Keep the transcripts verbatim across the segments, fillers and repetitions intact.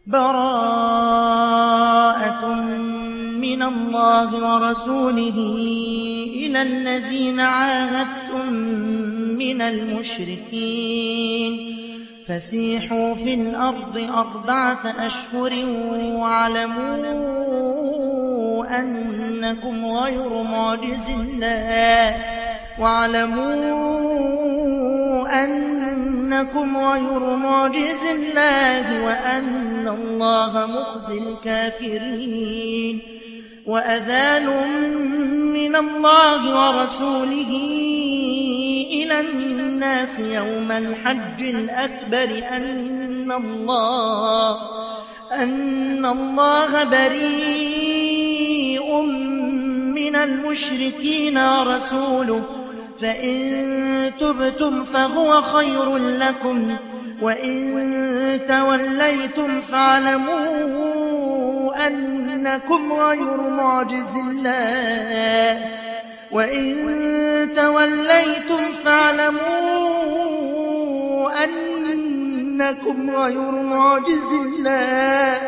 براءة من الله ورسوله إلى الذين عاهدتم من المشركين فسيحوا في الأرض أربعة أشهر واعلموا أنكم غير معجز الله واعلموا أنكم غير معجز الله وأن الله مخزي الكافرين وأذان من الله ورسوله إلى الناس يوم الحج الأكبر أن الله أن الله بريء من المشركين ورسوله فإن تبتم فهو خير لكم وإن توليتم فاعلموا أنكم غير معجز الله وإن توليتم فاعلموا أنكم غير معجز الله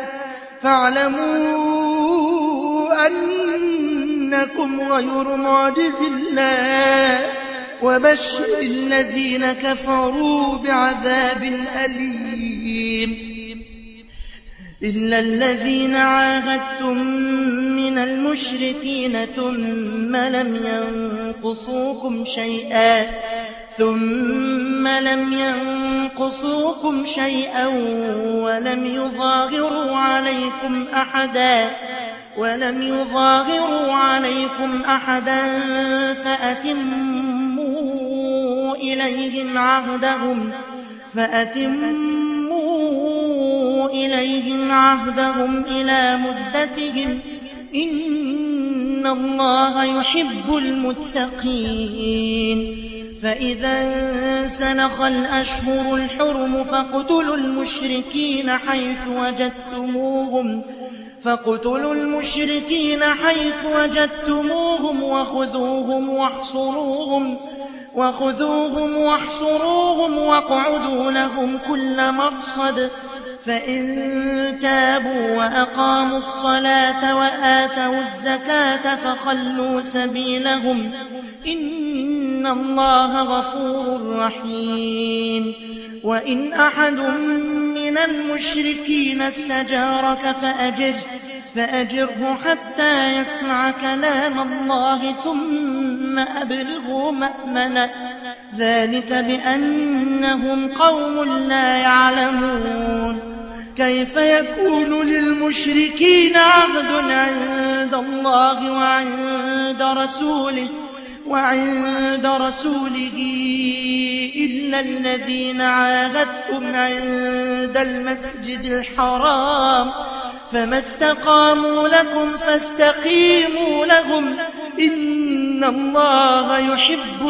فاعلموا أنكم غير معجز الله وبشر الذين كفروا بعذاب أليم إلا الذين عاهدتم من المشركين ثم لم ينقصوكم شيئا ثم لم ينقصوكم شيئا ولم يظاهروا عليكم أحدا ولم يظاهروا عليكم أحدا فأتموا إليهم عهدهم فأتموا إليهم عهدهم إلى مدتهم إن الله يحب المتقين فإذا انسلخ الأشهر الحرم فاقتلوا المشركين حيث وجدتموهم فاقتلوا المشركين حيث وجدتموهم وخذوهم واحصروهم وخذوهم واحصروهم واقعدوا لهم كل مرصد فإن تابوا وأقاموا الصلاة وآتوا الزكاة فخلوا سبيلهم إن الله غفور رحيم وإن أحد من المشركين استجارك فأجر فأجره حتى يسمع كلام الله ثم أبلغه مأمنه ذلك بأنهم قوم لا يعلمون كيف يكون للمشركين عهد عند الله وعند رسوله وعند رسوله إلا الذين عاهدتم عند المسجد الحرام فما استقاموا لكم فاستقيموا لهم إن الله يحب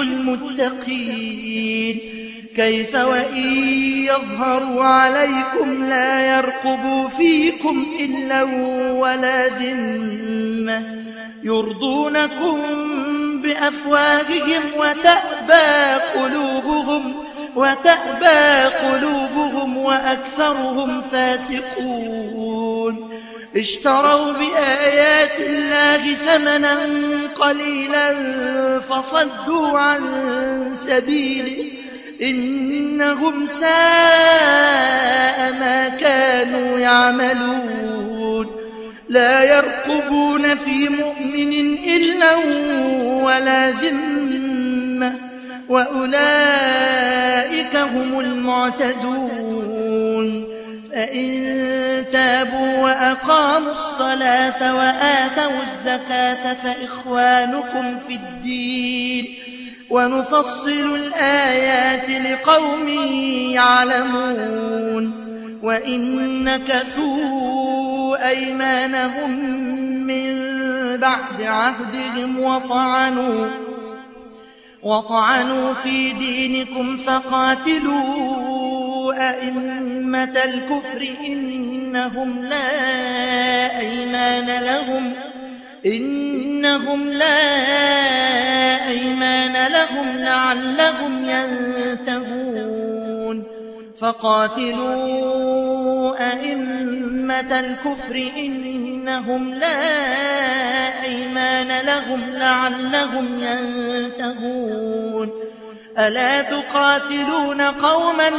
المتقين كيف وإن يظهروا عليكم لا يرقبوا فيكم إلا ولا ذمة يرضونكم بأفواههم وتأبى قلوبهم وتأبى قلوبهم وأكثرهم فاسقون اشتروا بآيات الله ثمنا قليلا فصدوا عن سبيله إنهم ساء ما كانوا يعملون لا يرقبون في مؤمن إلا ولا ذمة وأولئك هم المعتدون فإن تابوا وأقاموا الصلاة وآتوا الزكاة فإخوانكم في الدين ونفصل الآيات لقوم يعلمون وإن نكثوا أيمانهم من بعد عهدهم وطعنوا وطعنوا في دينكم فقاتلوا أئمة الكفر إنهم لا أيمان لهم إنهم لا أيمان لهم لعلهم ينتهون فقاتلوا أئمة أئمة الكفر إنهم لا أيمان لهم لعلهم ينتهون ألا تقاتلون قوما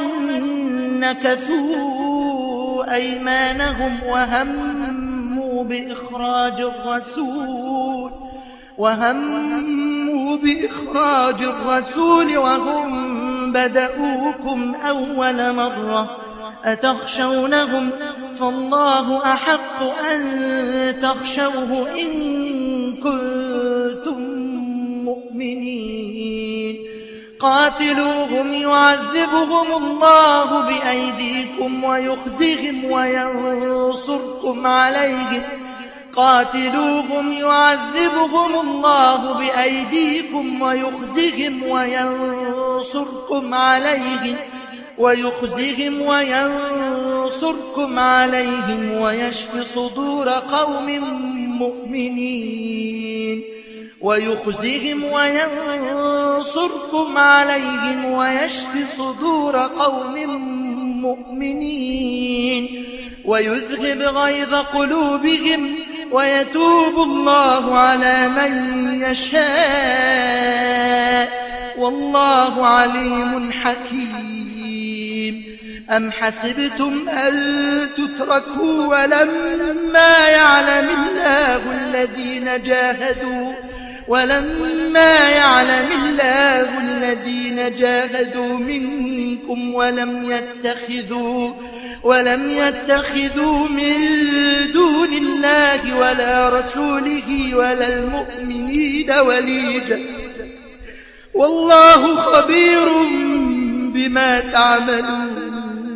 نكثوا أيمانهم وهموا بإخراج الرسول وهموا بإخراج الرسول وهم بدؤوكم أول مرة أتخشونهم فالله أحق أن تخشوه إن كنتم مؤمنين قاتلوهم يعذبهم الله بأيديكم ويخزهم وينصركم عليهم قاتلوهم يعذبهم الله بأيديكم ويخزهم وينصركم عليهم ويخزهم وينصركم عليهم ويشف صدور قوم مؤمنين ويخزهم وينصركم عليهم ويشف صدور قوم مؤمنين ويذهب غيظ قلوبهم ويتوب الله على من يشاء والله عليم حكيم أم حسبتم أن تتركوا ولما يعلم الله الذين جاهدوا ولما يعلم الله الذين جاهدوا منكم ولم يتخذوا ولم يتخذوا من دون الله ولا رسوله ولا المؤمنين وليجا والله خبير بما تعملون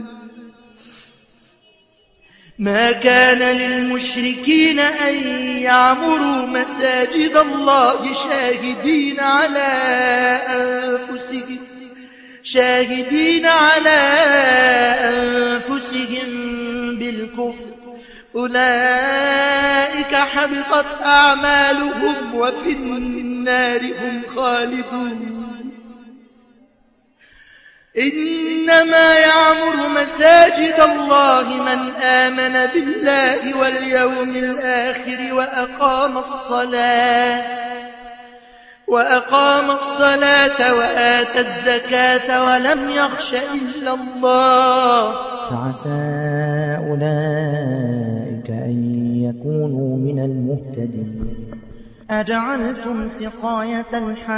ما كان للمشركين أن يعمروا مساجد الله شاهدين على أنفسهم شاهدين على أنفسهم بالكفر أولئك حبطت أعمالهم وفي النار هم خالدون إنما يعمر مساجد الله من آمن بالله واليوم الآخر وأقام الصلاة وأقام الصلاة وآتى الزكاة ولم يخش إلا الله فعسى أولئك أن يكونوا من المهتدين أجعلتم سقاية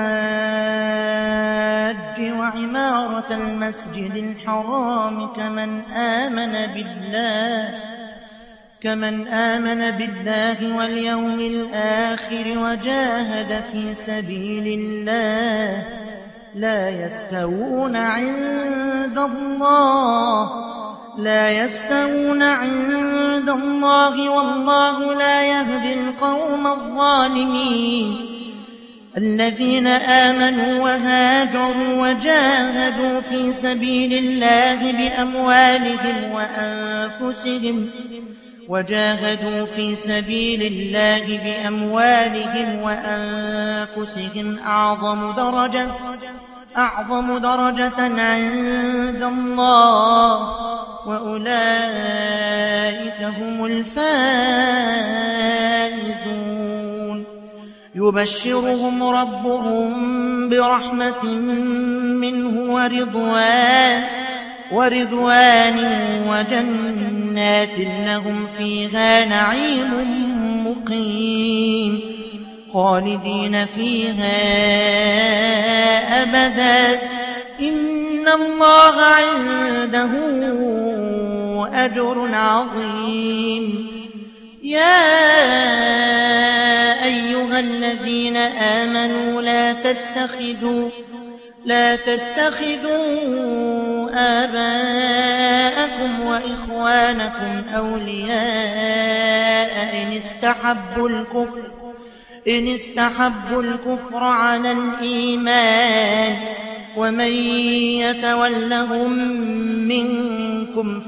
الحاج وعمارة المسجد الحرام كمن آمن بالله كمن آمن بالله واليوم الآخر وجاهد في سبيل الله لا يستوون عند الله لا يستوون عند الله والله لا يهدي القوم الظالمين الذين آمنوا وهاجروا وجاهدوا في سبيل الله بأموالهم وأنفسهم وجاهدوا في سبيل الله بأموالهم وأنفسهم أعظم درجة أعظم درجة عند الله وأولئك هم الفائزون يبشرهم ربهم برحمة منه ورضوان ورضوان وجنات لهم فيها نعيم مقيم خالدين فيها أبدا إن الله عنده أجر عظيم يا أيها الذين آمنوا لا تتخذوا لا تتخذوا آباءكم وإخوانكم أولياء إن استحبوا الكفر إن استحبوا الكفر على الإيمان ومن يتولهم منكم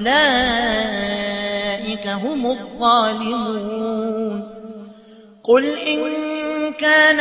فأولئك هم الظالمون قل إن كان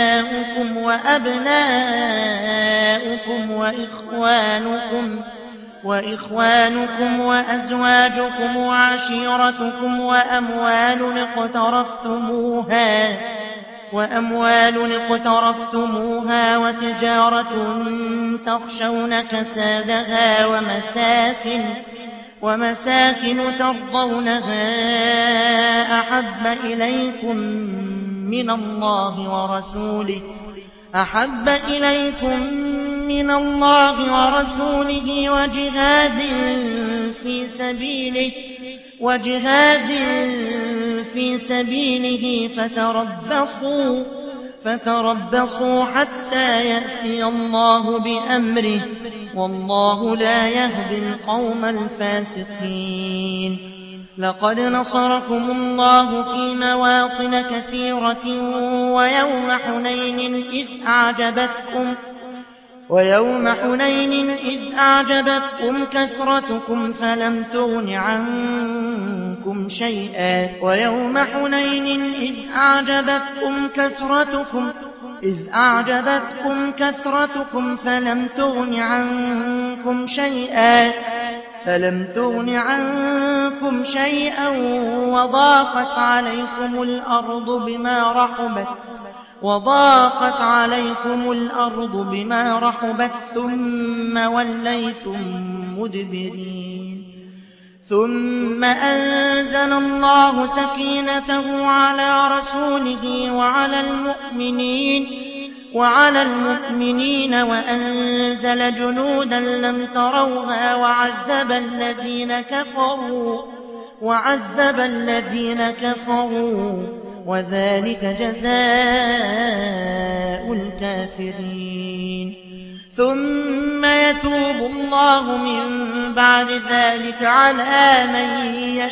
آباؤكم وأبناؤكم وإخوانكم وإخوانكم وأزواجكم وعشيرتكم وأموال اقترفتموها وأموال اقترفتموها وتجارة تخشون كسادها ومساكن ومساكن ترضونها أحب إليكم من الله ورسوله أحب إليكم من الله ورسوله وجهاد في سبيله وجهاد في سبيله فتربصوا فتربصوا حتى يأتي الله بأمره والله لا يهدي القوم الفاسقين. لقد نصركم الله في مواطن كثيرة ويوم حنين إذ أعجبتكم ويوم حنين إذ أعجبتكم كثرتكم فلم تغن عنكم شيئا ويوم حنين إذ أعجبتكم كثرتكم إذ أعجبتكم كثرتكم فلم تغن عنكم شيئا فلم تغن عنكم شيئا وضاقت عليكم الأرض بما رحبت وضاقت عليكم الأرض بما رحبت ثم وليتم مدبرين. ثم أنزل الله سكينته على رسوله وعلى المؤمنين وعلى المؤمنين وأنزل جنودا لم تروها وعذب الذين كفروا وعذب الذين كفروا وذلك جزاء الكافرين. ثم يتوب الله من بعد ذلك على من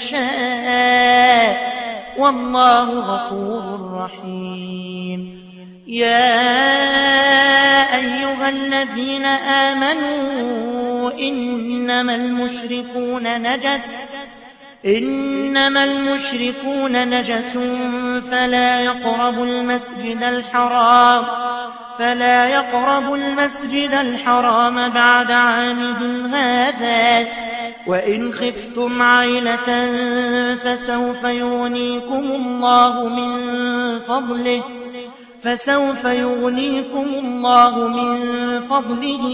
يشاء والله غفور رحيم. يا أيها الذين آمنوا إنما المشركون نجس إنما المشركون نجس فلا يقربوا المسجد الحرام فلا يقربوا المسجد الحرام بعد عامهم هذا وإن خفتم عيلة فسوف يغنيكم الله من فضله فسوف يغنيكم الله من فضله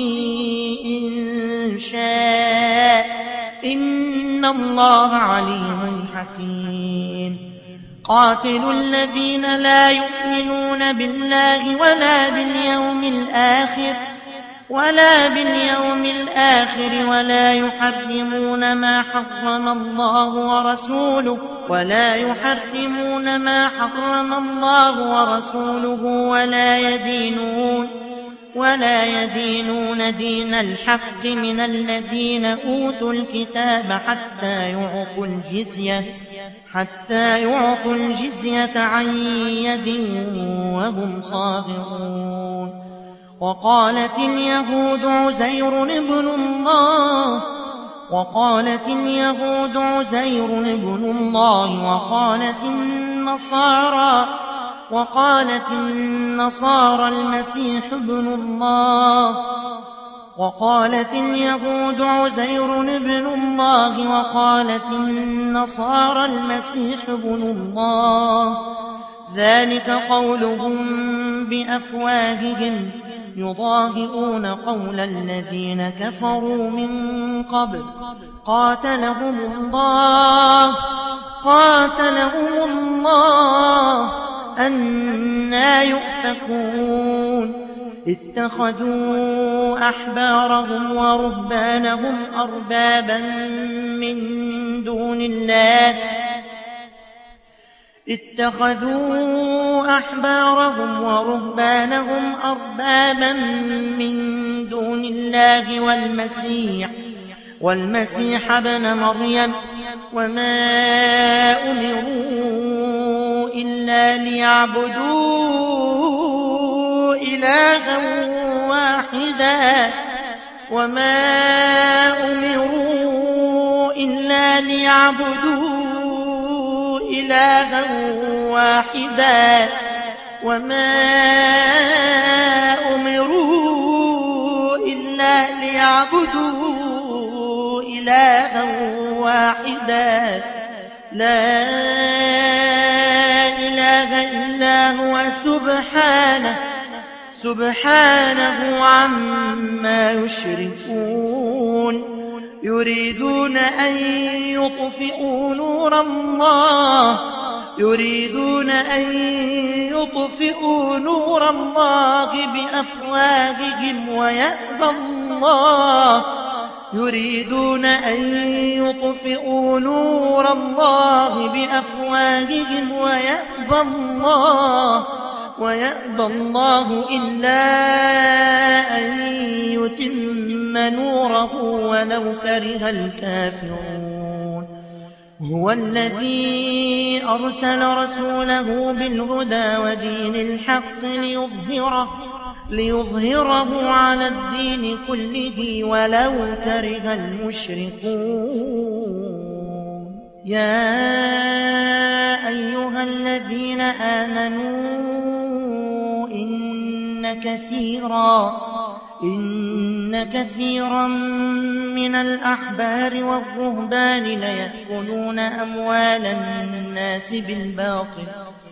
إن شاء إن الله عليم حكيم. قاتلوا الذين لا يؤمنون بالله ولا باليوم الآخر ولا باليوم الآخر ولا يحرمون ما حرم الله ورسوله ولا يحرمون ما حرم الله ورسوله ولا يدينون ولا يدينون دين الحق من الذين أوتوا الكتاب حتى يعطوا الجزية حتى يعطوا الجزية عن يد وهم صاغرون. وقالت اليهود عزير ابن الله وقالت اليهود عزير ابن الله وقالت النصارى وقالت النصارى المسيح ابن الله وقالت اليهود عزير ابن الله وقالت النصارى المسيح ابن الله ذلك قولهم بأفواههم يضاهئون قول الذين كفروا من قبل قاتلهم الله قاتلهم الله أنى يؤفكون. اتخذوا أحبارهم ورهبانهم أربابا من دون الله اتخذوا أحبارهم ورهبانهم أربابا من دون الله والمسيح والمسيح ابن مريم وما أمروا إلا ليعبدوا إلها واحدا وما أمروا إلا ليعبدوا إلها واحدا وما أمروا إلا ليعبدوا إلها واحدا لا إله إلا هو سبحانه سبحانه عما يشركون يريدون أن يطفئوا نور الله يريدون أن يطفئوا نور الله بأفواههم ويأبى الله يريدون أن يطفئوا نور الله بأفواههم ويأبى الله ويأبى الله إلا أن يتم نوره ولو كره الكافرون هو الذي أرسل رسوله بالهدى ودين الحق ليظهره ليظهره على الدين كله ولو كره المشركون يا أيها الذين آمنوا إن كثيرا إن كثيرا من الأحبار والرهبان ليأكلون أموال الناس بالباطل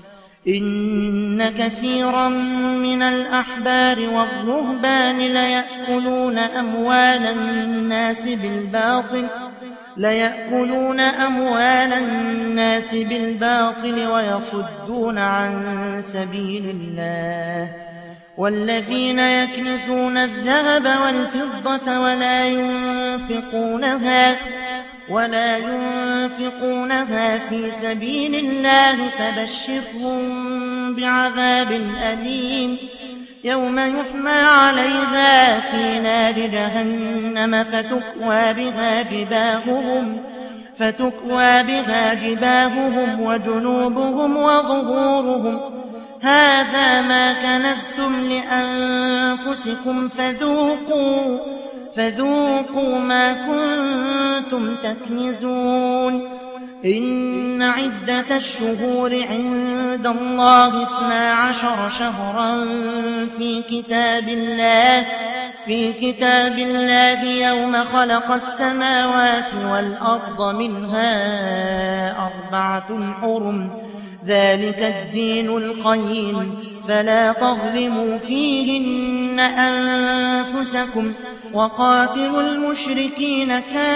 إن كثيرا من الأحبار والرهبان ليأكلون أموال الناس بالباطل ليأكلون أموال الناس بالباطل ويصدون عن سبيل الله والذين يكنزون الذهب والفضة ولا ينفقونها ولا ينفقونها في سبيل الله فبشرهم بعذاب أليم يوم يحمى عليها في نار جهنم فتكوى بها جباههم فتكوى بها جباههم وجنوبهم وظهورهم هذا ما كنزتم لأنفسكم فذوقوا فذوقوا ما كنتم تكنزون إن عدة الشهور عند الله اثنا عشر شهرا في كتاب الله في كتاب الله يوم خلق السماوات والأرض منها أربعة حرم ذلك الدين القيم فلا تظلموا فيهن أنفسكم وقاتلوا المشركين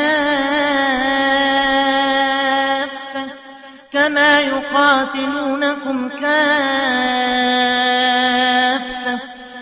كافة كما يقاتلونكم كافة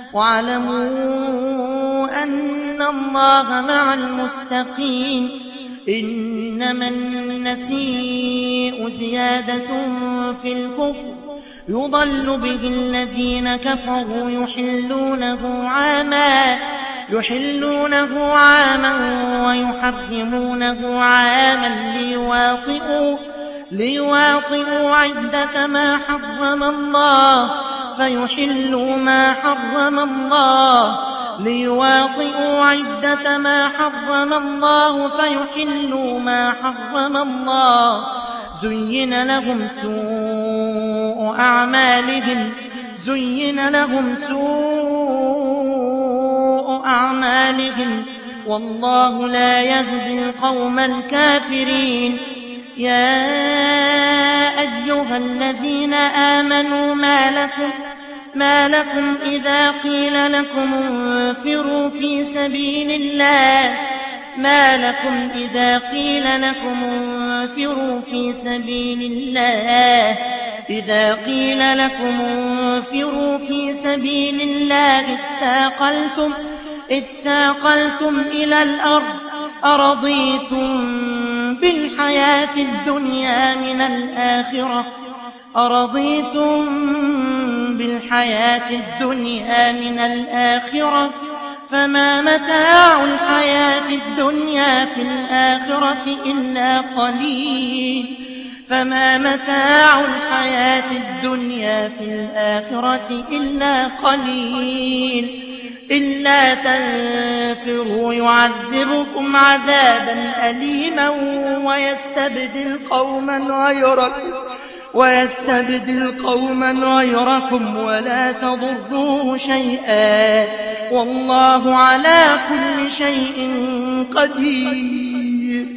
واعلموا أن الله مع المتقين إنما النسيء زيادة في الكفر يضل به الذين كفروا يحلونه عاما يحلونه عاما ويحرمونه عاما ليواطئوا ليواطئوا عدة ما حرم الله فيحلوا ما حرم الله ليواطئوا عدة ما حرم الله فيحلوا ما حرم الله زين لهم سوء أعمالهم زين لهم سوء أعمالهم والله لا يهدي القوم الكافرين يا أيها الذين آمنوا ما لكم ما لكم إذا قيل لكم انفروا في سبيل الله ما لكم إذا قيل لكم انفروا في سبيل الله إذا قيل لكم انفروا في سبيل الله اثاقلتم اثاقلتم إلى الأرض أرضيتم بالحياة الدنيا من الآخرة أرضيتم بالحياة الدنيا من الآخرة فما متاع الحياة الدنيا في الآخرة إلا قليل فما متاع الحياة الدنيا في الآخرة إلا قليل إلا تنفروا يعذبكم عذابا أليما ويستبدل قوما غيركم ويستبدل قوما غيركم ولا تضروه شيئا والله على كل شيء قدير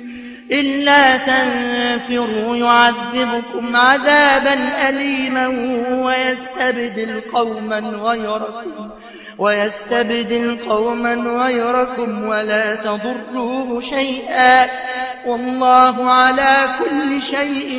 إلا تنفروا يعذبكم عذابا أليما ويستبدل قوما غيركم ويستبدل قوما غيركم ولا تضروه شيئا والله على كل شيء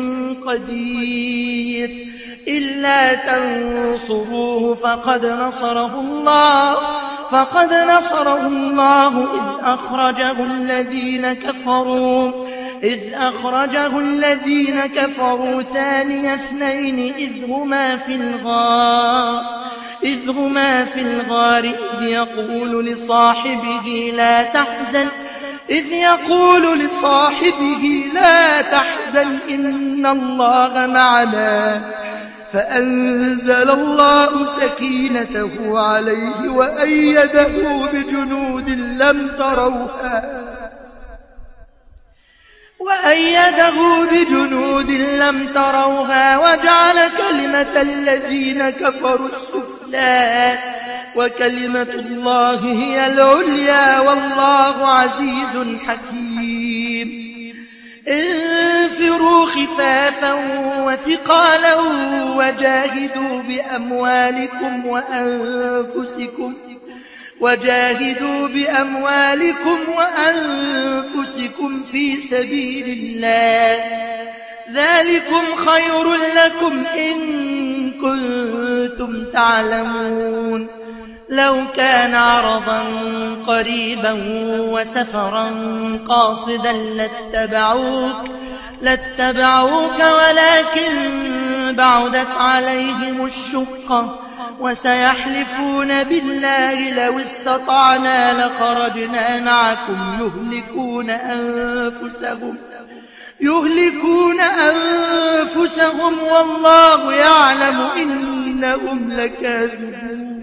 قدير. إلا تنصروه فقد نصره الله فقد نصره الله إذ أخرجه الذين كفروا إذ أخرجه الذين كفروا ثاني اثنين إذ هما في الغار إذ هما في الغار إذ يقول لصاحبه لا تحزن إذ يقول لصاحبه لا تحزن إن الله معنا فأنزل الله سكينته عليه وأيده بجنود لم تروها وأيده بجنود لم تروها وجعل كلمة الذين كفروا السفلى وكلمة الله هي العليا والله عزيز حكيم. انفروا خفافا وثقالا وجاهدوا بأموالكم وأنفسكم وجاهدوا بأموالكم وأنفسكم في سبيل الله ذلكم خير لكم إن كنتم تعلمون. لو كان عرضا قريبا وسفرا قاصدا لاتبعوك لاتبعوك ولكن بعدت عليهم الشقة وسيحلفون بالله لو استطعنا لخرجنا معكم يهلكون أنفسهم يهلكون أنفسهم والله يعلم إنهم لكاذبون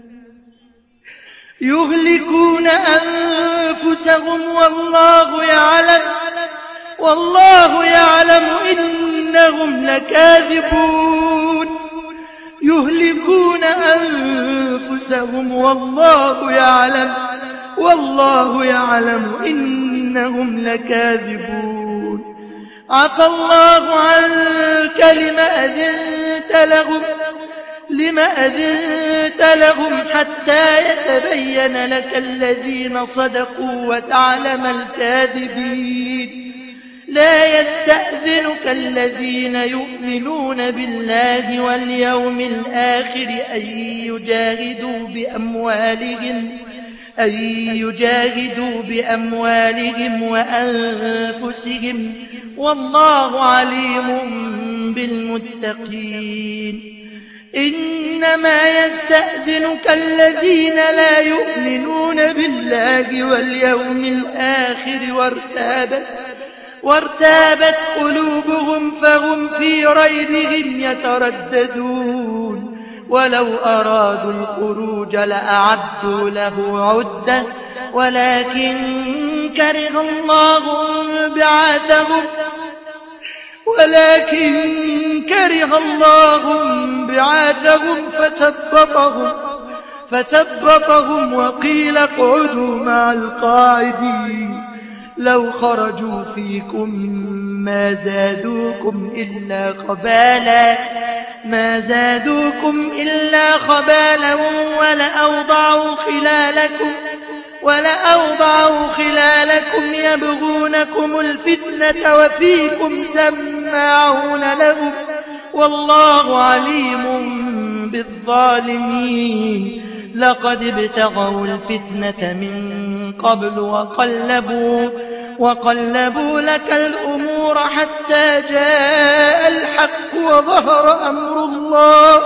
يهلكون أنفسهم والله يعلم والله يعلم إنهم لكاذبون يهلكون أنفسهم والله يعلم والله يعلم إنهم لكاذبون. عفى الله عنك لما أذنت لهم لما أذنت لهم حتى يتبين لك الذين صدقوا وتعلم الكاذبين. لا يستأذنك الذين يؤمنون بالله واليوم الآخر أن يجاهدوا بأموالهم أن يجاهدوا بأموالهم وأنفسهم والله عليم بالمتقين. إنما يستأذنك الذين لا يؤمنون بالله واليوم الآخر وارتابت وارتابت قلوبهم فهم في ريبهم يترددون. ولو أرادوا الخروج لأعدوا له عدة ولكن كره الله بعاثهم ولكن كره الله بعاثهم فثبطهم فثبطهم وقيل اقعدوا مع القاعدين. لو خرجوا فيكم ما زادوكم إلا خبالا ما زادوكم إلا خبالا ولأوضعوا خلالكم ولأوضعوا خلالكم يبغونكم الفتنة وفيكم سماعون لهم والله عليم بالظالمين. لقد ابتغوا الفتنة من قبل وقلبوا وقلبوا لك الأمور حتى جاء الحق وظهر أمر الله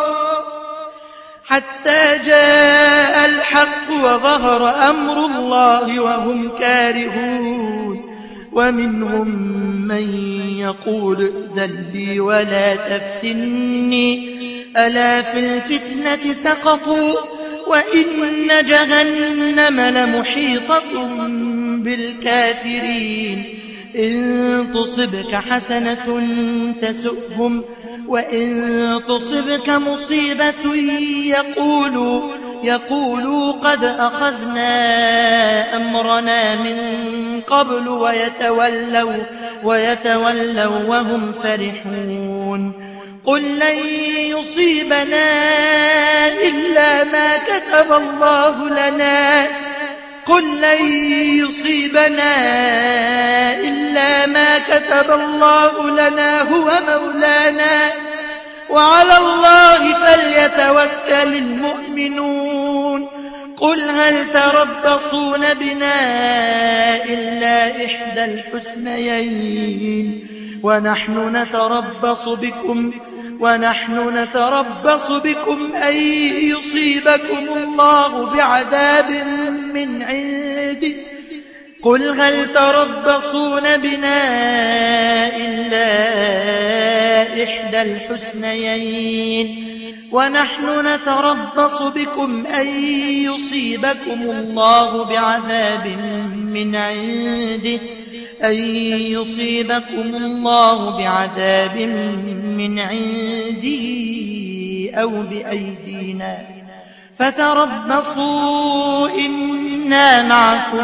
حتى جاء الحق وظهر أمر الله وهم كارهون. ومنهم من يقول ائذن لي ولا تفتني ألا في الفتنة سقطوا وإن جهنم لمحيطة بالكافرين. إن تصبك حسنة تسؤهم وإن تصبك مصيبة يقولوا يقولوا قد أخذنا أمرنا من قبل ويتولوا, ويتولوا وهم فرحون. قل لن يصيبنا إلا ما كتب الله لنا قل لن يصيبنا إلا ما كتب الله لنا هو مولانا وعلى الله فليتوكل المؤمنون. قل هل تربصون بنا إلا إحدى الحسنيين ونحن نتربص بكم ونحن نتربص بكم أن يصيبكم الله بعذاب من عنده قل هل تربصون بنا إلا إحدى الحسنيين ونحن نتربص بكم أن يصيبكم الله بعذاب من عنده أن يصيبكم الله بعذاب من عنده أو بأيدينا فتربصوا إنا معكم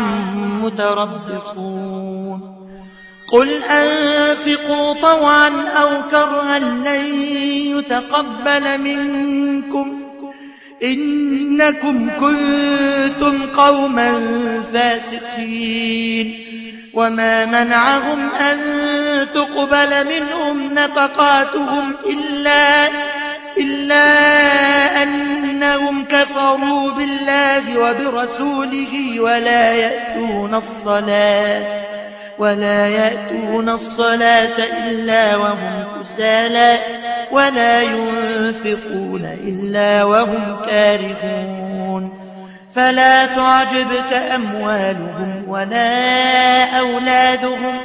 متربصون. قل أنفقوا طوعا أو كرها لن يتقبل منكم إنكم كنتم قوما فاسقين. وما منعهم أن تقبل منهم نفقاتهم إلا, إلا أنهم كفروا بالله وبرسوله ولا يأتون الصلاة ولا يأتون الصلاة إلا وهم كسالى ولا ينفقون إلا وهم كارهون. فلا تعجبك أموالهم ولا أولادهم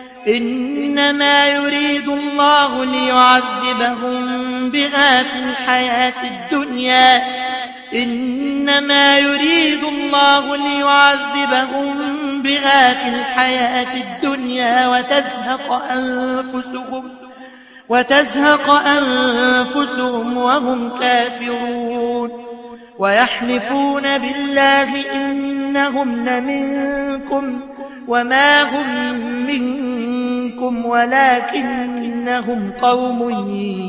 إنما يريد الله ليعذبهم بها في الحياة الدنيا إنما يريد الله ليعذبهم بها في الحياة الدنيا وتزهق أنفسهم وتزهق أنفسهم وهم كافرون. ويحلفون بالله إنهم لمنكم وما هم منكم ولكنهم قوم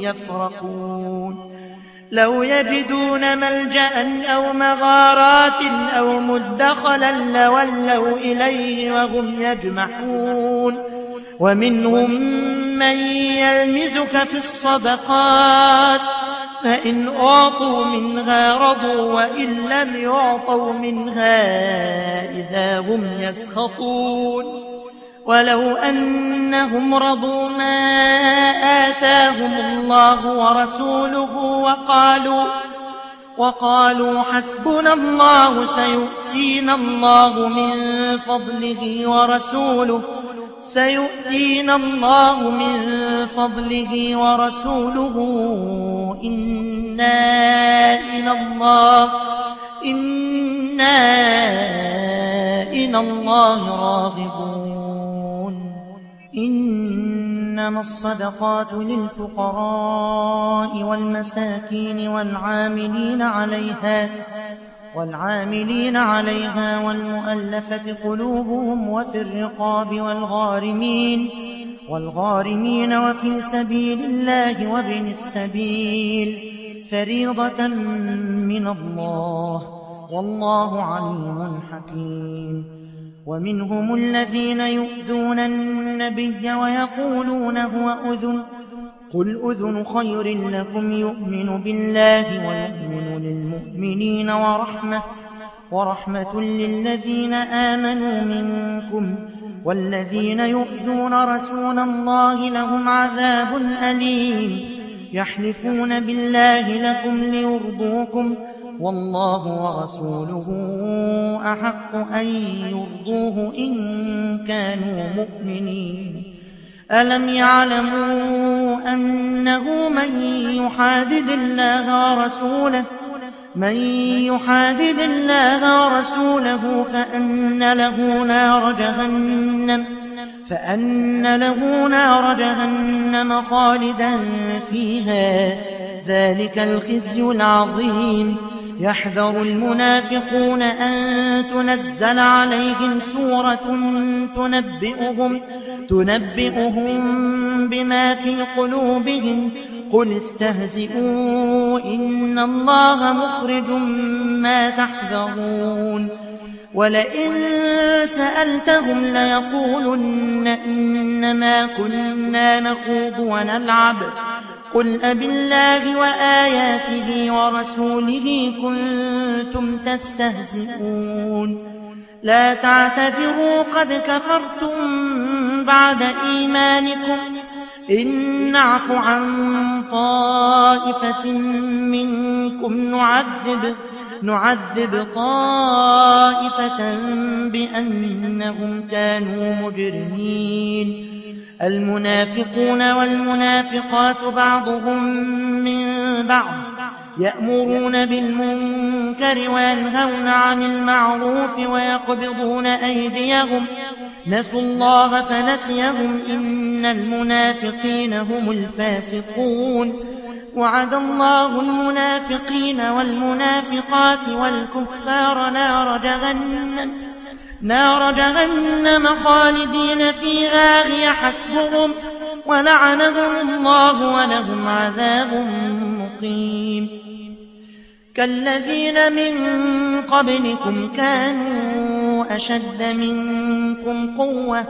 يفرقون. لو يجدون ملجأ أو مغارات أو مدخلا لولوا إليه وهم يجمحون. ومنهم من يلمزك في الصدقات فإن أعطوا منها رضوا وإن لم يعطوا منها إذا هم يسخطون. ولو أنهم رضوا ما آتاهم الله ورسوله وقالوا, وقالوا حسبنا الله سيؤتينا الله من فضله ورسوله سيؤتينا الله من فضله ورسوله إنا إلى الله إنا إلى الله راغبون. إنما الصدقات للفقراء والمساكين والعاملين عليها والعاملين عليها والمؤلفة قلوبهم وفي الرقاب والغارمين والغارمين وفي سبيل الله وابن السبيل فريضة من الله والله عليم حكيم. ومنهم الذين يؤذون النبي ويقولون هو أذن قل أذن خير لكم يؤمن بالله ويؤمن للمؤمنين ورحمة, ورحمة للذين آمنوا منكم والذين يؤذون رسول الله لهم عذاب أليم. يحلفون بالله لكم ليرضوكم والله ورسوله أحق أن يرضوه إن كانوا مؤمنين. ألم يعلموا أنه من يحادد الله ورسوله من يحادد الله ورسوله فأن له نار جهنم فأن له نار جهنم خالدا فيها ذلك الخزي العظيم. يحذر المنافقون أن تنزل عليهم سورة تنبئهم, تنبئهم بما في قلوبهم قل استهزئوا إن الله مخرج ما تحذرون ولئن سألتهم ليقولن إنما كنا نخوض ونلعب قل أبالله وآياته ورسوله كنتم تستهزئون لا تعتذروا قد كفرتم بعد إيمانكم إن نعف عن طائفة منكم نعذب نعذب طائفة بأنهم كانوا مجرمين المنافقون والمنافقات بعضهم من بعض يأمرون بالمنكر وينهون عن المعروف ويقبضون أيديهم نسوا الله فنسيهم إن المنافقين هم الفاسقون وعد الله المنافقين والمنافقات والكفار نار جهنم نار جهنم خالدين فيها هي حسبهم ولعنهم الله ولهم عذاب مقيم كالذين من قبلكم كانوا أشد منكم قوة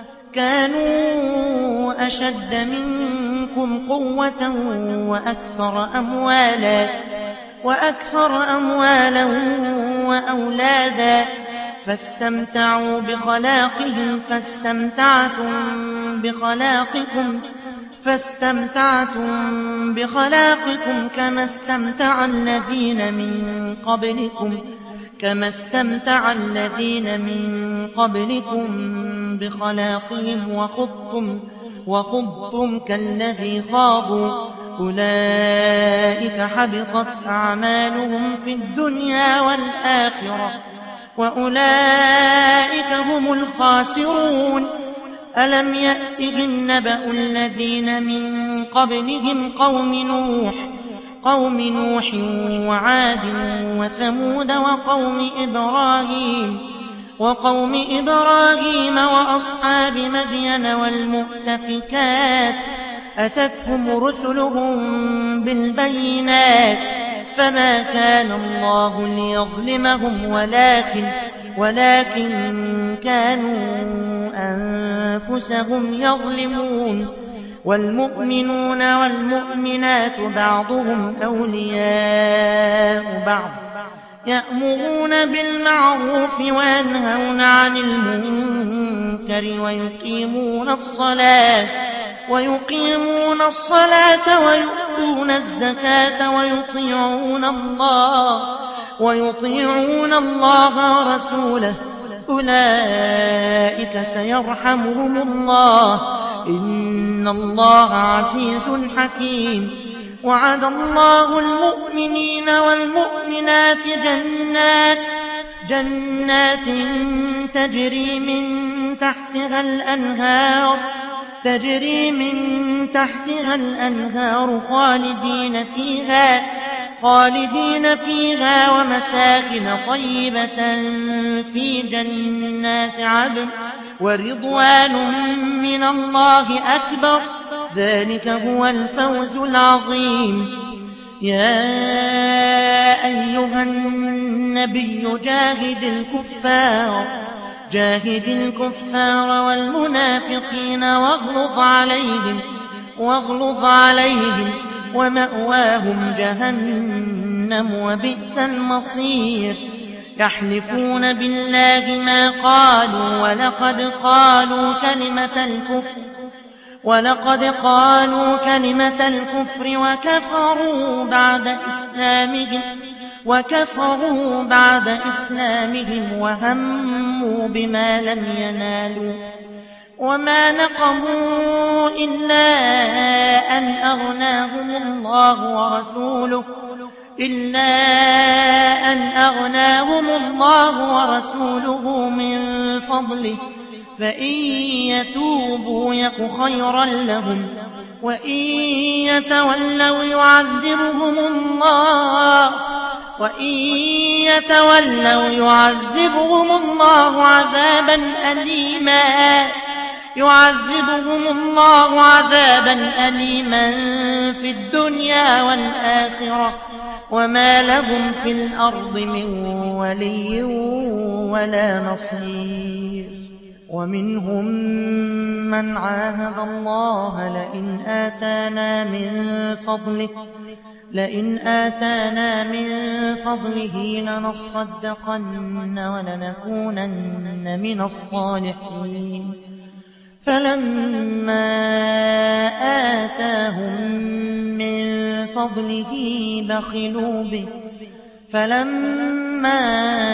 كانوا أشد منكم قوة وأكثر أموالا وأكثر أموالا وأولادا فاستمتعوا بخلاقهم فاستمتعتم بخلاقكم فاستمتعتم بخلاقكم كما استمتع الذين من قبلكم كما استمتع الذين من قبلكم بخلاقهم وخضتم وخضتم كالذي خاضوا أولئك حبطت أعمالهم في الدنيا والآخرة وأولئك هم الخاسرون ألم يأتهم نبأ الذين من قبلهم قوم نوح قوم نوح وعاد وثمود وقوم إبراهيم وقوم إبراهيم وأصحاب مدين والمؤتفكات أتتهم رسلهم بالبينات فما كان الله ليظلمهم ولكن ولكن كانوا أنفسهم يظلمون والمؤمنون والمؤمنات بعضهم أولياء بعض يأمرون بالمعروف وينهون عن المنكر ويقيمون الصلاة ويقيمون الصلاة ويؤتون الزكاة ويطيعون الله ويطيعون الله ورسوله أولئك سيرحمهم الله إن الله عزيز حكيم وعد الله المؤمنين والمؤمنات جنات جنات تجري من تحتها الأنهار تجري من تحتها الأنهار خالدين فيها خالدين فيها ومساكن طيبة في جنات عدن ورضوان من الله أكبر ذلك هو الفوز العظيم يا أيها النبي جاهد الكفار جاهد الكفار والمنافقين واغلظ عليهم واغلظ عليهم ومأواهم جهنم وبئس المصير يحلفون بالله ما قالوا ولقد قالوا كلمة الكفر ولقد قالوا كلمة الكفر وكفروا بعد إسلامهم وكفروا بعد إسلامهم وهموا بما لم ينالوا وما نقموا إلا أن أغناهم الله ورسوله إلا أن أغناهم الله ورسوله من فضله فإن يتوبوا يك خيرا لهم وإن يتولوا يعذبهم الله وإن يتولوا يعذبهم الله عذابا أليما يعذبهم الله عذابا أليما في الدنيا والآخرة وما لهم في الأرض من ولي ولا نصير. ومنهم من عاهد الله لئن آتانا من فضله لئن آتانا من فضله لنصدقن ولنكونن من الصالحين فلما آتاهم من فضله بخلوا به فلما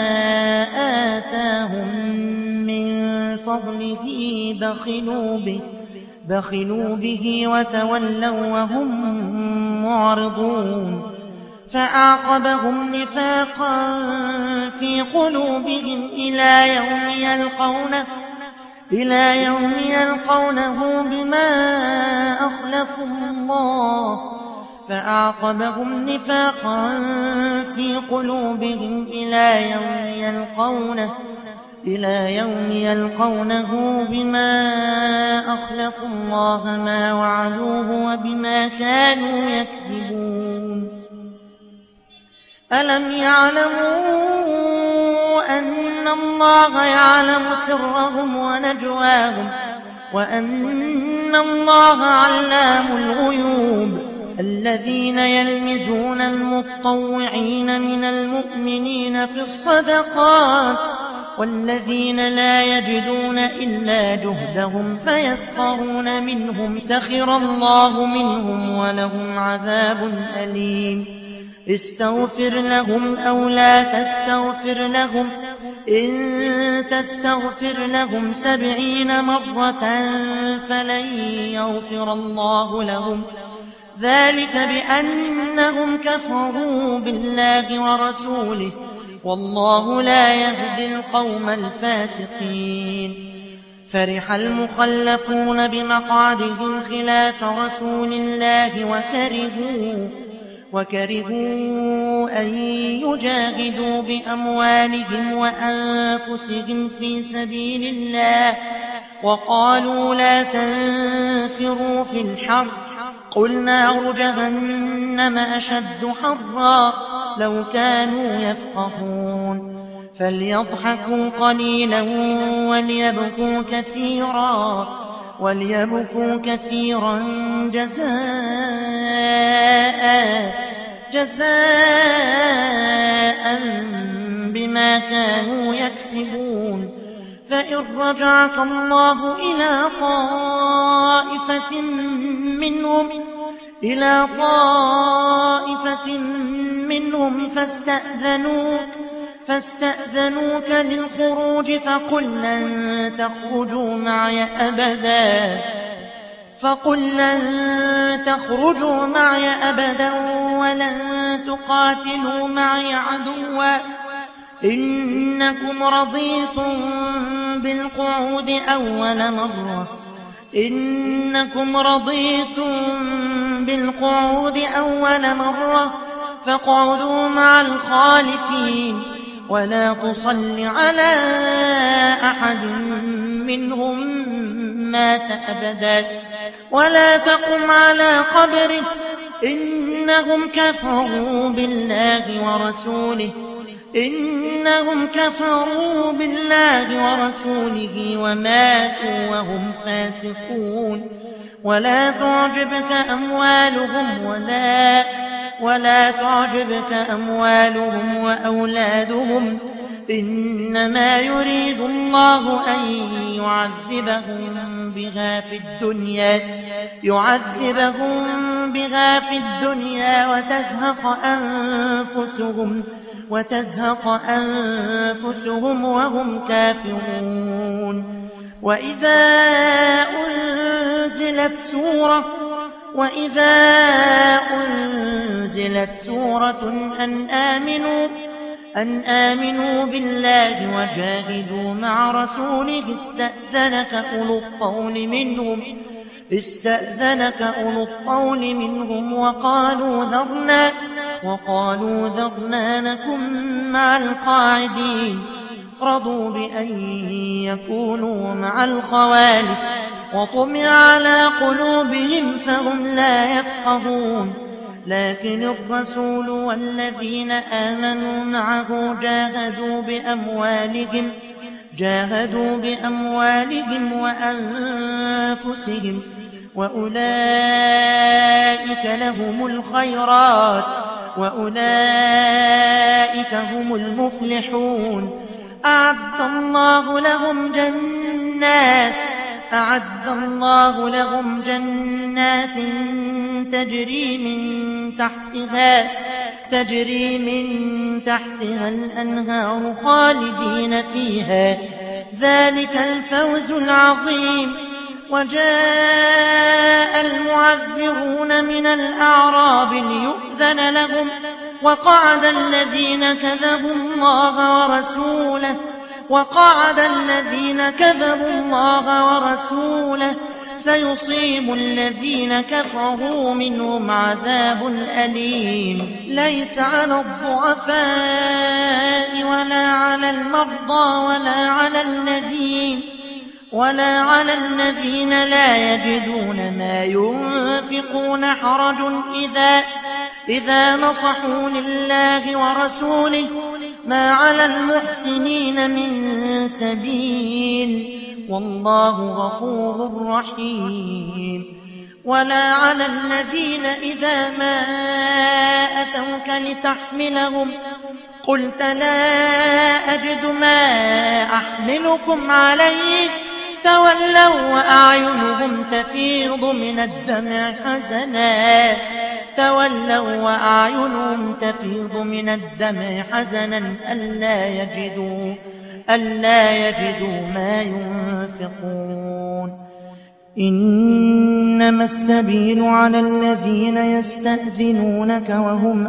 آتاهم من فضله بخلوا به بخلوا به وتولوا وهم معرضون فأعقبهم نفاقا في قلوبهم إلى يوم يلقونه إلى يوم يلقونه بما أخلفوا الله فأعقبهم نفاقا في قلوبهم إلى يوم يلقونه إلى يوم يلقونه بما أخلفوا الله ما وعدوه وبما كانوا يكذبون. ألم يعلموا أن الله يعلم سرهم ونجواهم وأن الله علام الغيوب. الذين يلمزون المطوعين من المؤمنين في الصدقات والذين لا يجدون إلا جهدهم فيسخرون منهم سخر الله منهم ولهم عذاب أليم. استغفر لهم أو لا تستغفر لهم إن تستغفر لهم سبعين مرة فلن يغفر الله لهم ذلك بأنهم كفروا بالله ورسوله والله لا يهدي القوم الفاسقين. فرح المخلفون بمقعدهم خلاف رسول الله وكرهوا وكرهوا أن يجاهدوا بأموالهم وأنفسهم في سبيل الله وقالوا لا تنفروا في الحر قل نار جهنم أشد حرا لو كانوا يفقهون. فليضحكوا قليلا وليبكوا كثيرا وليبكوا كثيرا جزاء جزاء بما كانوا يكسبون. فإن رجعك الله إلى طائفة منهم إلى طائفة منهم فاستأذنوك فاستأذنوك للخروج فقل لن تخرجوا معي أبدا فقل لن تخرجوا معي أبدا ولن تقاتلوا معي عدوا إنكم رضيتم بالقعود أول مرة إنكم رضيتم بالقعود أول مرة فاقعدوا مع الخالفين ولا تصل على أحد منهم مات أبدا ولا تقم على قبره إنهم كفروا بالله ورسوله إنهم كفروا بالله ورسوله وماتوا وهم فاسقون. ولا تعجبك أموالهم ولا ولا تعجبك أموالهم وأولادهم إنما يريد الله أن يعذبهم بها في الدنيا يعذبهم بها في الدنيا وتزهق أنفسهم وتزهق أنفسهم وهم كافرون. وإذا أنزلت سورة وإذا أنزلت سورة أن آمنوا أن آمنوا بالله وجاهدوا مع رسوله استأذنك أولو الطول منهم استأذنك أولو الطول منهم وقالوا ذرنا وقالوا ذرنا نكن مع القاعدين رضوا بأن يكونوا مع الخوالف وطمع على قلوبهم فهم لا يفقهون لكن الرسول والذين آمنوا معه جاهدوا بأموالهم جاهدوا بأموالهم وأنفسهم وأولئك لهم الخيرات وأولئك هم المفلحون أعد الله لهم جنات أعد الله لهم جنات تجري من تحتها تجري من تحتها الأنهار خالدين فيها ذلك الفوز العظيم وجاء المعذرون من الأعراب ليؤذن لهم وقعد الذين كذبوا الله ورسوله وقعد الذين كذبوا الله ورسوله سيصيب الذين كفروا منهم عذاب أليم ليس على الضعفاء ولا على المرضى ولا على الذين ولا على الذين لا يجدون ما ينفقون حرج إذا إذا نصحوا لله ورسوله ما على المحسنين من سبيل والله غفور رحيم ولا على الذين إذا ما أتوك لتحملهم قلت لا أجد ما أحملكم عليه تولوا وأعينهم تفيض من الدمع حزنا تولوا وأعينهم تفيض من الدمع حزنا ألا يجدوا ألا يجدوا ما ينفقون إنما السبيل على الذين يستأذنونك وهم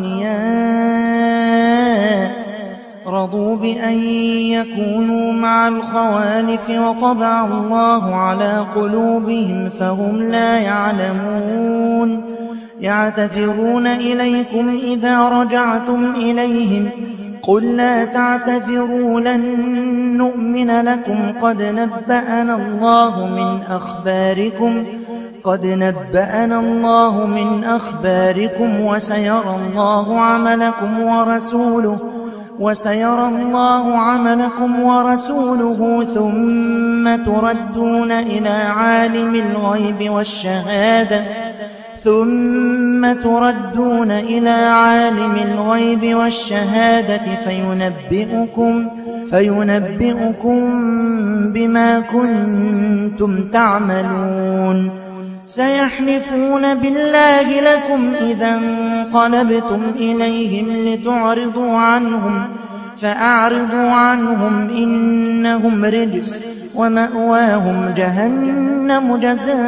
أغنياء رضوا بأن يكونوا مع الخوالف وطبع الله على قلوبهم فهم لا يعلمون يعتذرون إليكم إذا رجعتم إليهم قل لا تعتذروا لن نؤمن لكم قد نبأنا الله من أخباركم قد نبأنا الله من أخباركم وسيرى الله عملكم ورسوله وسيرى الله عملكم ورسوله ثم تردون إلى عالم الغيب والشهادة ثم تردون إلى عالم الغيب والشهادة فينبئكم فينبئكم بما كنتم تعملون سيحلفون بالله لكم إذا انقلبتم إليهم لتعرضوا عنهم فأعرضوا عنهم إنهم رجس ومأواهم جهنم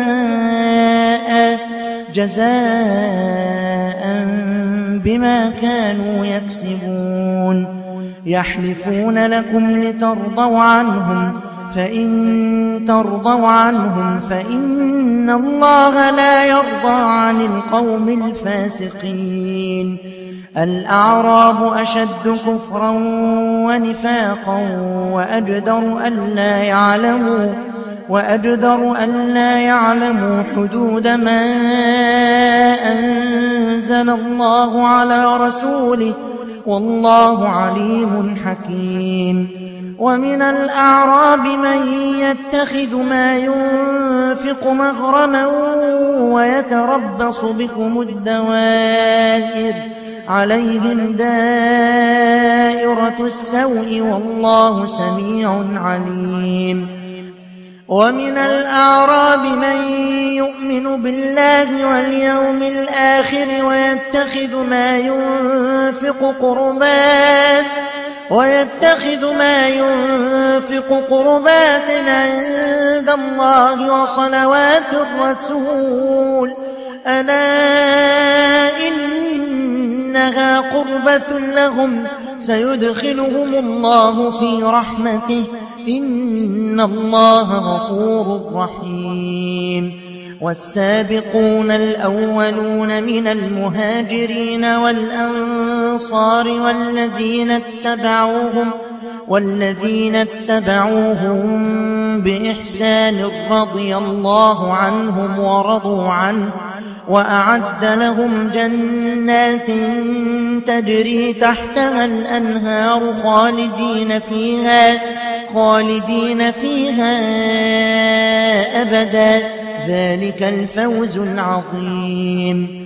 جزاء جزاء بما كانوا يكسبون يحلفون لكم لترضوا عنهم فإن ترضوا عنهم فإن الله لا يرضى عن القوم الفاسقين الأعراب أشد كفرا ونفاقا وأجدر ألا يعلموا وأجدر ألا يعلموا حدود ما أنزل الله على رسوله والله عليم حكيم ومن الأعراب من يتخذ ما ينفق مغرما ويتربص بكم الدوائر عليهم دائرة السوء والله سميع عليم ومن الأعراب من يؤمن بالله واليوم الآخر ويتخذ ما ينفق قربات ويتخذ ما ينفق قربات عند الله وصلوات الرسول ألا إنها قربة لهم سيدخلهم الله في رحمته إن الله غفور رحيم والسابقون الأولون من المهاجرين والأنصار والذين اتبعوهم والذين اتبعوهم بإحسان رضي الله عنهم ورضوا عنه وأعد لهم جنات تجري تحتها الأنهار خالدين فيها خالدين فيها أبدا ذلك الفوز العظيم.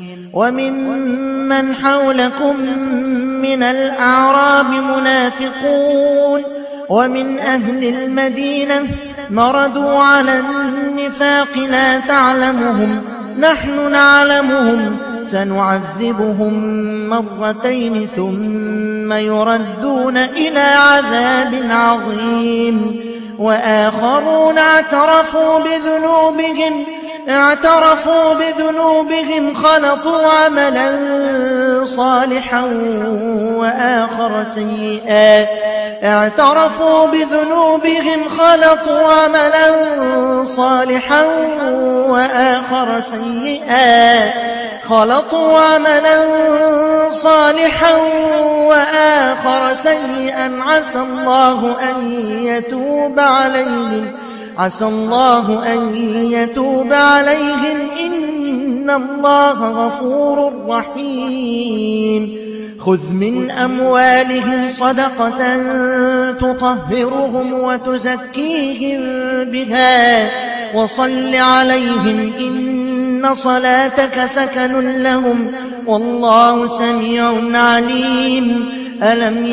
وممن حولكم من الأعراب منافقون ومن أهل المدينة مردوا على النفاق لا تعلمهم نحن نعلمهم سنعذبهم مرتين ثم يردون إلى عذاب عظيم. وآخرون اعترفوا بذنوبهم اعترفوا بذنوبهم خلطوا عملا صالحا وآخر سيئا اعترفوا بذنوبهم خلطوا عملا صالحا وآخر سيئا خلطوا عملا صالحا وآخر سيئا عسى الله أن يتوب عليهم عسى الله أن يتوب عليهم إن الله غفور رحيم. خذ من أموالهم صدقة تطهرهم وتزكيهم بها وصل عليهم إن صلاتك سكن لهم والله سميع عليم. ألم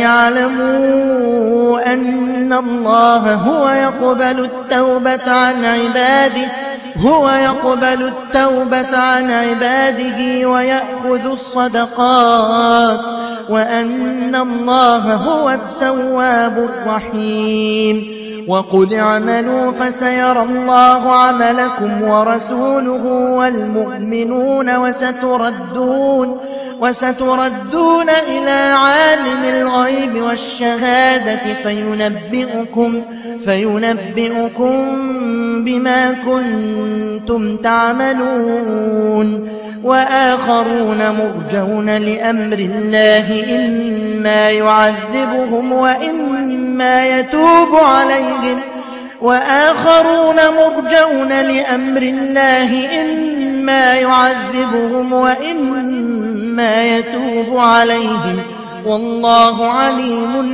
يعلموا أن الله هو يقبل التوبة عن عباده هو يقبل التوبة عن عباده ويأخذ الصدقات وأن الله هو التواب الرحيم. وقل اعملوا فسيرى الله عملكم ورسوله والمؤمنون وستردون وستردون إلى عالم الغيب والشهادة فينبئكم فينبئكم بما كنتم تعملون. وآخرون مرجون لأمر الله إما يعذبهم وإما يتوب عليهم وآخرون مرجون لأمر الله إما يعذبهم وإما يتوب عليهم والله عليم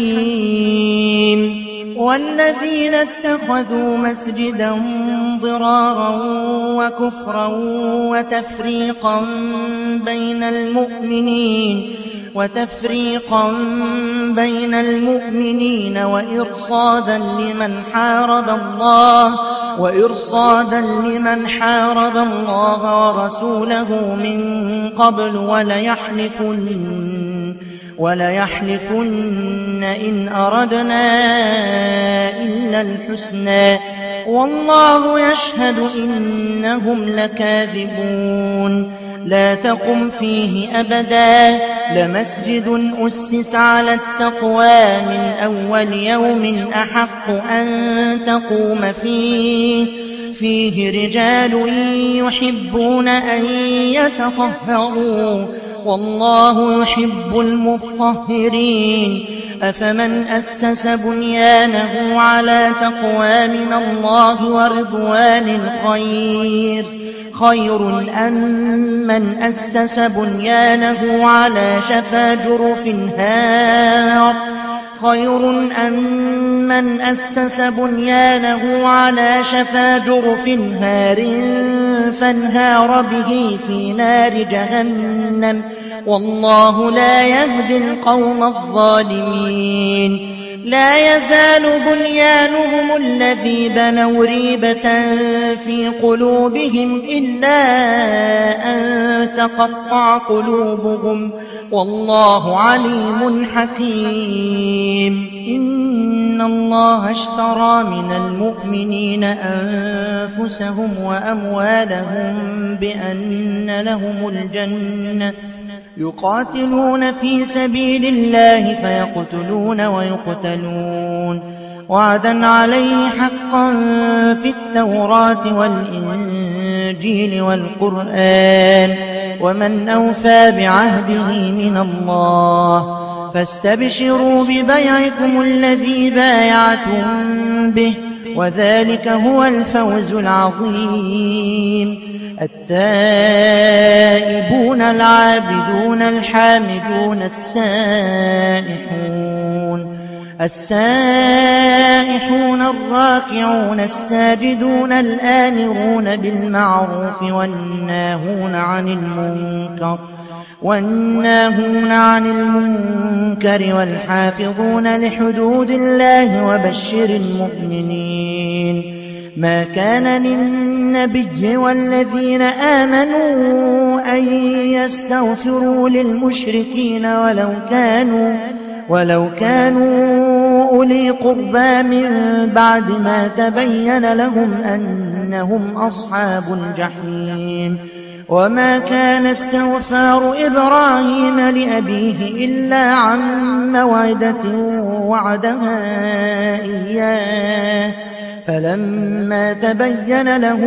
حكيم. والذين اتخذوا مسجدا ضرارا وكفرا وتفريقا بين المؤمنين وتفريقا بين المؤمنين وإرصادا لمن حارب الله وإرصادا لمن حارب الله ورسوله من قبل وليحلفن وليحلفن إن أردنا إلا الحسنى والله يشهد إنهم لكاذبون. لا تقم فيه أبدا لمسجد أسس على التقوى من أول يوم أحق أن تقوم فيه فيه رجال يحبون أن يتطهروا والله يحب المطهرين. أفمن أسس بنيانه على تقوى من الله ورضوان خير خير أم من أسس بنيانه على شفا جرف هار خير أم من أسس بنيانه على شفا جرف هار فانهار به في نار جهنم والله لا يهدي القوم الظالمين. لا يزال بنيانهم الذي بنوا ريبة في قلوبهم إلا أن تقطع قلوبهم والله عليم حكيم. إن الله اشترى من المؤمنين أنفسهم وأموالهم بأن لهم الجنة يقاتلون في سبيل الله فيقتلون ويقتلون وعدا عليه حقا في التوراة والإنجيل والإنجيل والقرآن ومن أوفى بعهده من الله فاستبشروا ببيعكم الذي بايعتم به وذلك هو الفوز العظيم. التائبون العابدون الحامدون السائحون السائحون الراكعون الساجدون الآمرون بالمعروف والناهون عن المنكر والناهون عن المنكر والحافظون لحدود الله وبشر المؤمنين. ما كان للنبي والذين آمنوا أن يستغفروا للمشركين ولو كانوا ولو كانوا أولي قربى من بعد ما تبين لهم أنهم أصحاب الجحيم. وما كان استغفار إبراهيم لأبيه إلا عن موعدة وعدها إياه فلما تبين له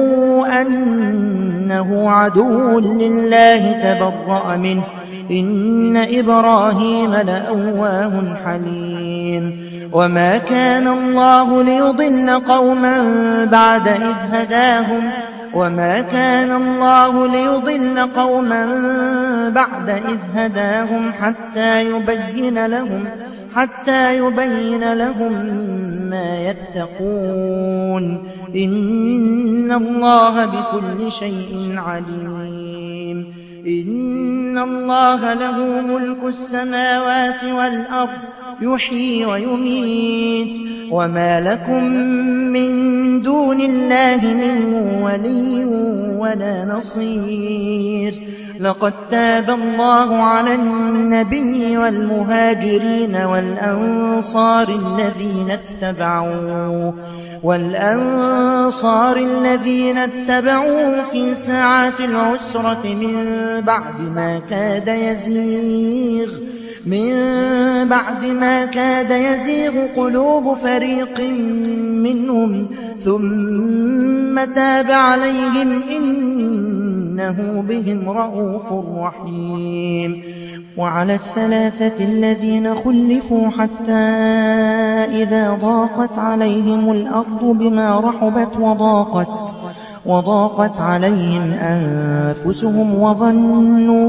أنه عدو لله تبرأ منه إن إبراهيم لأواه حليم. وما كان الله ليضل قوما بعد إذ هداهم وما كان الله ليضل قوما بعد إذ هداهم حتى يبين لهم حتى يبين لهم ما يتقون إن الله بكل شيء عليم. إن الله له ملك السماوات والأرض يحيي ويميت وما لكم من دون الله من ولي ولا نصير. لقد تاب الله على النبي والمهاجرين والأنصار الذين اتبعوه والأنصار الذين اتبعوه في ساعة العسرة من بعد ما كاد يزيغ من بعد ما كاد يزيغ قلوب فريق منهم ثم تاب عليهم إنه بهم رءوف رحيم. وعلى الثلاثة الذين خلفوا حتى إذا ضاقت عليهم الأرض بما رحبت وضاقت وضاقت عليهم أنفسهم وظنوا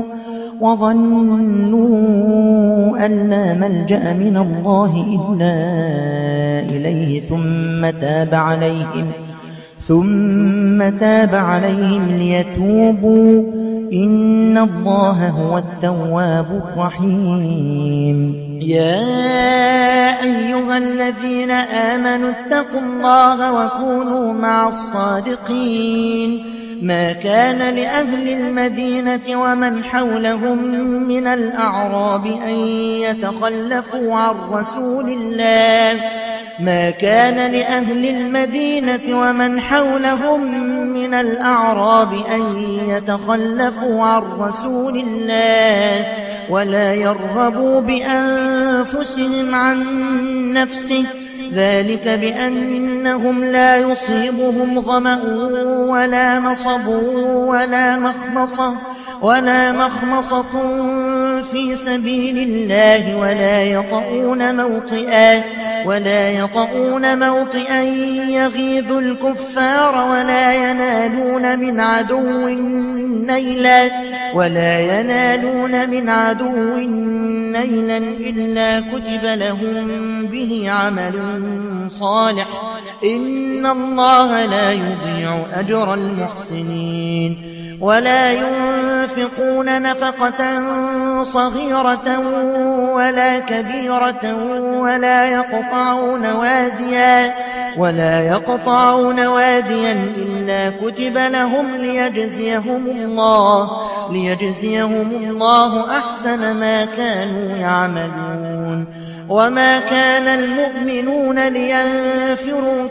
وظنوا أن لا ملجأ من الله إلا إليه ثم تاب عليهم ثم تاب عليهم ليتوبوا إن الله هو التواب الرحيم. يا أيها الذين آمنوا اتقوا الله وكونوا مع الصادقين. ما كان لأهل المدينة ومن حولهم من الأعراب أن يتخلفوا عن رسول الله ما كان لأهل المدينة ومن حولهم من الأعراب أن يتخلفوا عن رسول الله ولا يرغبوا بأنفسهم عن نفسه ذلك بأنهم لا يصيبهم ظمأ ولا نصب ولا مخمصة ولا مخمصة في سبيل الله ولا يطؤون موطئا ولا يطؤون موطئا يغيظ الكفار ولا ينالون من عدو نيلا ولا ينالون من عدو نيلا إلا كتب لهم به عمل صالح إن الله لا يضيع أجر المحسنين. ولا ينفقون نفقة صغيرة ولا كبيرة ولا يقطعون واديا ولا يقطعون واديا إلا كتب لهم ليجزيهم الله ليجزيهم الله أحسن ما كانوا يعملون. وما كان المؤمنون لينفروا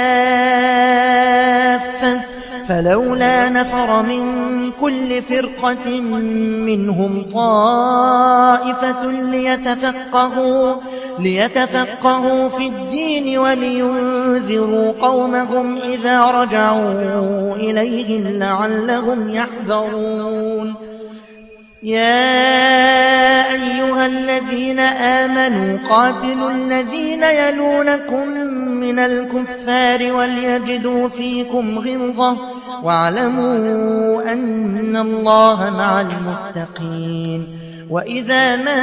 كافة فلولا نفر من كل فرقة منهم طائفة ليتفقهوا ليتفقهوا في الدين ولينذروا لينذروا قومهم إذا رجعوا إليهم لعلهم يحذرون يا أيها الذين آمنوا قاتلوا الذين يلونكم من الكفار وليجدوا فيكم غلظة واعلموا أن الله مع المتقين وإذا ما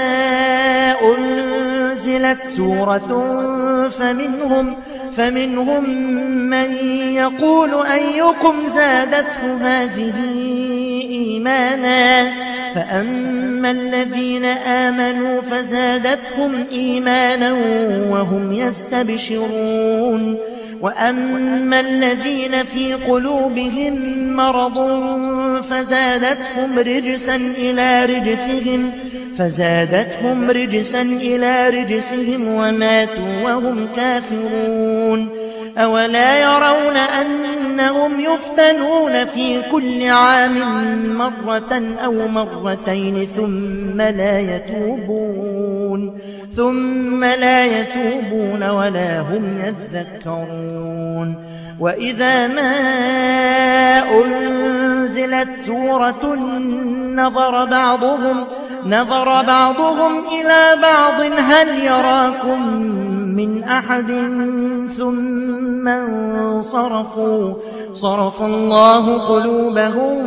أنزلت سورة فمنهم, فمنهم من يقول أيكم زادته هذه إيمانا فأما الذين آمنوا فزادتهم إيمانا وهم يستبشرون وأما الذين في قلوبهم مرض فزادتهم رجسا إلى رجسهم فزادتهم رجسا إلى رجسهم وماتوا وهم كافرون أولا يرون أنهم يفتنون في كل عام مرة أو مرتين ثم لا يتوبون ثم لا يتوبون ولا هم يذكرون وإذا ما أنزلت سورة نظر بعضهم نظر بعضهم إلى بعض هل يراكم من أحد ثم انصرفوا صرف الله قلوبهم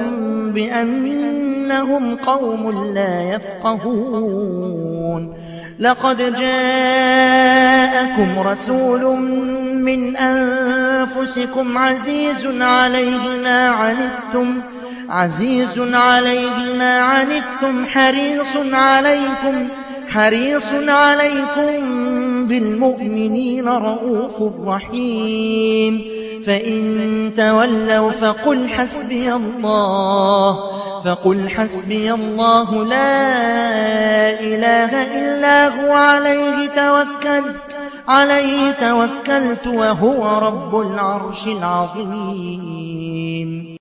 بأنهم قوم لا يفقهون لقد جاءكم رسول من أنفسكم عزيز عليه ما عنتم عزيز عليه ما عنتم حريص عليكم حريص عليكم بالمؤمنين رؤوف رحيم فإن تولوا فقل حسبي الله فقل حسبي الله لا إله إلا هو عليه توكلت عليه توكلت وهو رب العرش العظيم.